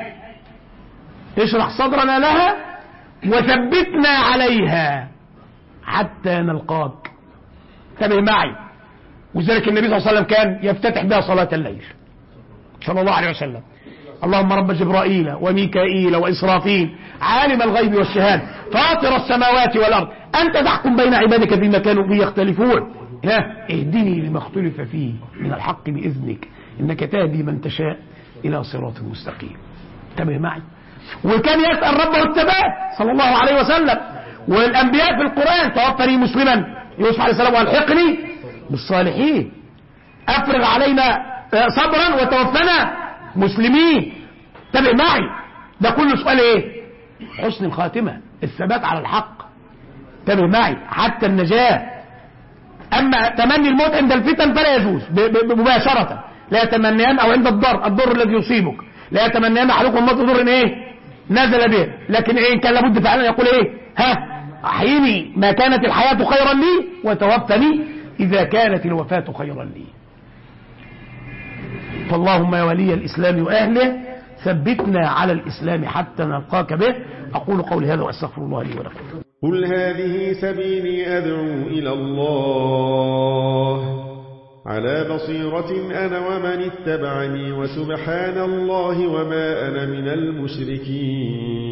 اشرح صدرنا لها وثبتنا عليها حتى نلقاك. انتبه معي. وذلك النبي صلى الله عليه وسلم كان يفتتح بها صلاة الليل صلى الله عليه وسلم: اللهم رب جبرائيل وميكائيل وإسرافيل عالم الغيب والشهادة فاطر السماوات والأرض أنت تحكم بين عبادك فيما كانوا فيه يختلفون اهدني لما اختلف فيه من الحق بإذنك إنك تهدي من تشاء إلى صراط مستقيم. انتبه معي. وكان يسأل ربه الثبات صلى الله عليه وسلم. والأنبياء في القرآن: توفني مسلما يوسف عليه السلام والحقني بالصالحين، أفرغ علينا صبرا وتوفنا مسلمين. انتبه معي. ده كله سؤال ايه؟ حسن الخاتمة، الثبات على الحق. انتبه معي. حتى النجاة. أما تمني الموت عند الفتن فلا يجوز مباشرة، لا يتمنيان، أو عند الضر الذي يصيبك لا يتمنيان أحدكم الموت ضر ايه نزل به، لكن ايه كان لابد فعلا يقول ايه؟ أحيني ما كانت الحياة خيرا لي وتوفني إذا كانت الوفاة خيرا لي. فاللهم يا ولي الإسلام وأهله ثبتنا على الإسلام حتى نلقاك به. أقول قولي هذا وأستغفر الله لي ولكم. قل هذه سبيلي أدعو إلى الله على بصيرة أنا ومن اتبعني وسبحان الله وما أنا من المشركين.